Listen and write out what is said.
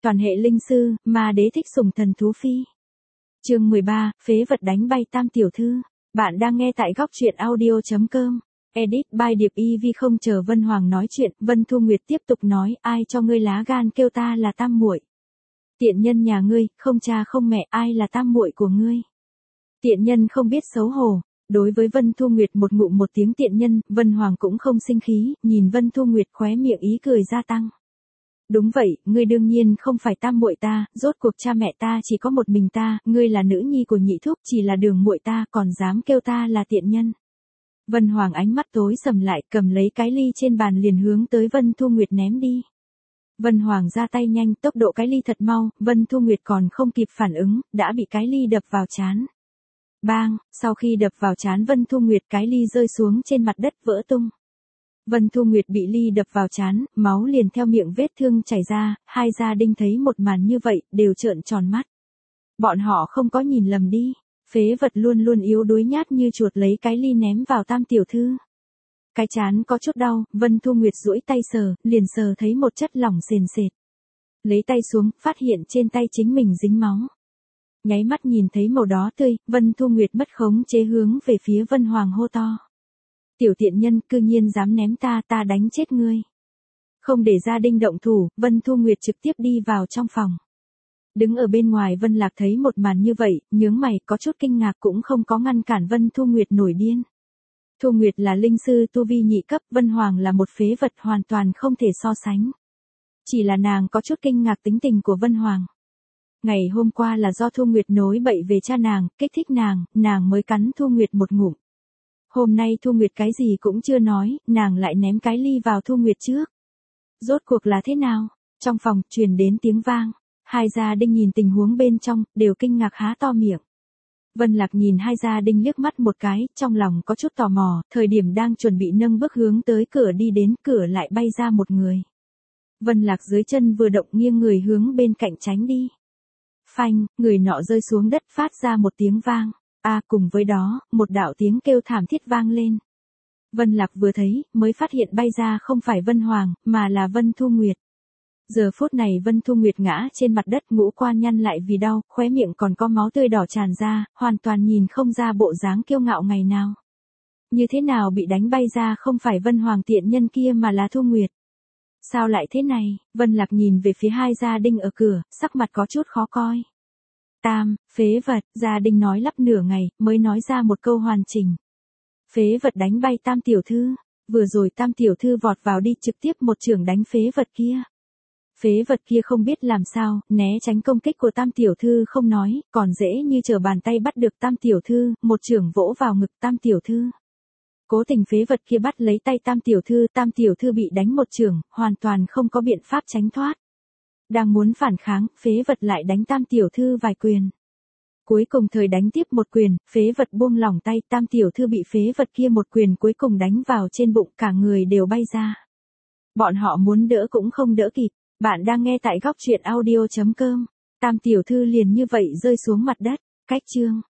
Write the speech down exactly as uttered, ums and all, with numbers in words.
Toàn hệ linh sư, ma đế thích sủng thần thú phi. Chương mười ba, phế vật đánh bay Tam tiểu thư. Bạn đang nghe tại góc truyện audio chấm com. Edit by Điệp y vê. Không chờ Vân Hoàng nói chuyện, Vân Thu Nguyệt tiếp tục nói, ai cho ngươi lá gan kêu ta là tam muội? Tiện nhân nhà ngươi, không cha không mẹ, ai là tam muội của ngươi? Tiện nhân không biết xấu hổ. Đối với Vân Thu Nguyệt một ngụm một tiếng tiện nhân, Vân Hoàng cũng không sinh khí, nhìn Vân Thu Nguyệt khóe miệng ý cười gia tăng. Đúng vậy, ngươi đương nhiên không phải tam muội ta, rốt cuộc cha mẹ ta chỉ có một mình ta, ngươi là nữ nhi của nhị thúc, chỉ là đường muội ta, còn dám kêu ta là tiện nhân. Vân Hoàng ánh mắt tối sầm lại, cầm lấy cái ly trên bàn liền hướng tới Vân Thu Nguyệt ném đi. Vân Hoàng ra tay nhanh, tốc độ cái ly thật mau, Vân Thu Nguyệt còn không kịp phản ứng, đã bị cái ly đập vào trán. Bang, sau khi đập vào trán Vân Thu Nguyệt, cái ly rơi xuống trên mặt đất vỡ tung. Vân Thu Nguyệt bị ly đập vào trán, máu liền theo miệng vết thương chảy ra, hai gia đình thấy một màn như vậy, đều trợn tròn mắt. Bọn họ không có nhìn lầm đi, phế vật luôn luôn yếu đuối nhát như chuột lấy cái ly ném vào Tam tiểu thư. Cái trán có chút đau, Vân Thu Nguyệt duỗi tay sờ, liền sờ thấy một chất lỏng sền sệt. Lấy tay xuống, phát hiện trên tay chính mình dính máu. Nháy mắt nhìn thấy màu đó tươi, Vân Thu Nguyệt mất khống chế hướng về phía Vân Hoàng hô to. Tiểu tiện nhân, cư nhiên dám ném ta, ta đánh chết ngươi. Không để gia đình động thủ, Vân Thu Nguyệt trực tiếp đi vào trong phòng. Đứng ở bên ngoài Vân Lạc thấy một màn như vậy, nhướng mày, có chút kinh ngạc cũng không có ngăn cản Vân Thu Nguyệt nổi điên. Thu Nguyệt là linh sư tu vi nhị cấp, Vân Hoàng là một phế vật hoàn toàn không thể so sánh. Chỉ là nàng có chút kinh ngạc tính tình của Vân Hoàng. Ngày hôm qua là do Thu Nguyệt nối bậy về cha nàng, kích thích nàng, nàng mới cắn Thu Nguyệt một ngụm. Hôm nay Thu Nguyệt cái gì cũng chưa nói, nàng lại ném cái ly vào Thu Nguyệt trước. Rốt cuộc là thế nào? Trong phòng, truyền đến tiếng vang. Hai gia đình nhìn tình huống bên trong, đều kinh ngạc há to miệng. Vân Lạc nhìn hai gia đình liếc mắt một cái, trong lòng có chút tò mò, thời điểm đang chuẩn bị nâng bước hướng tới cửa đi đến, cửa lại bay ra một người. Vân Lạc dưới chân vừa động nghiêng người hướng bên cạnh tránh đi. Phanh, người nọ rơi xuống đất phát ra một tiếng vang. A à, cùng với đó, một đạo tiếng kêu thảm thiết vang lên. Vân Lạc vừa thấy, mới phát hiện bay ra không phải Vân Hoàng, mà là Vân Thu Nguyệt. Giờ phút này Vân Thu Nguyệt ngã trên mặt đất, ngũ quan nhăn lại vì đau, khóe miệng còn có máu tươi đỏ tràn ra, hoàn toàn nhìn không ra bộ dáng kiêu ngạo ngày nào. Như thế nào bị đánh bay ra không phải Vân Hoàng tiện nhân kia mà là Thu Nguyệt. Sao lại thế này? Vân Lạc nhìn về phía hai gia đình ở cửa, sắc mặt có chút khó coi. Tam, phế vật, gia đình nói lắp nửa ngày, mới nói ra một câu hoàn chỉnh. Phế vật đánh bay Tam tiểu thư, vừa rồi Tam tiểu thư vọt vào đi trực tiếp một chưởng đánh phế vật kia. Phế vật kia không biết làm sao, né tránh công kích của Tam tiểu thư không nói, còn dễ như trở bàn tay bắt được Tam tiểu thư, một chưởng vỗ vào ngực Tam tiểu thư. Cố tình phế vật kia bắt lấy tay Tam tiểu thư, Tam tiểu thư bị đánh một chưởng, hoàn toàn không có biện pháp tránh thoát. Đang muốn phản kháng, phế vật lại đánh Tam tiểu thư vài quyền. Cuối cùng thời đánh tiếp một quyền, phế vật buông lỏng tay, Tam tiểu thư bị phế vật kia một quyền cuối cùng đánh vào trên bụng, cả người đều bay ra. Bọn họ muốn đỡ cũng không đỡ kịp. Bạn đang nghe tại góc truyện audio chấm com. Tam tiểu thư liền như vậy rơi xuống mặt đất. Cách chương.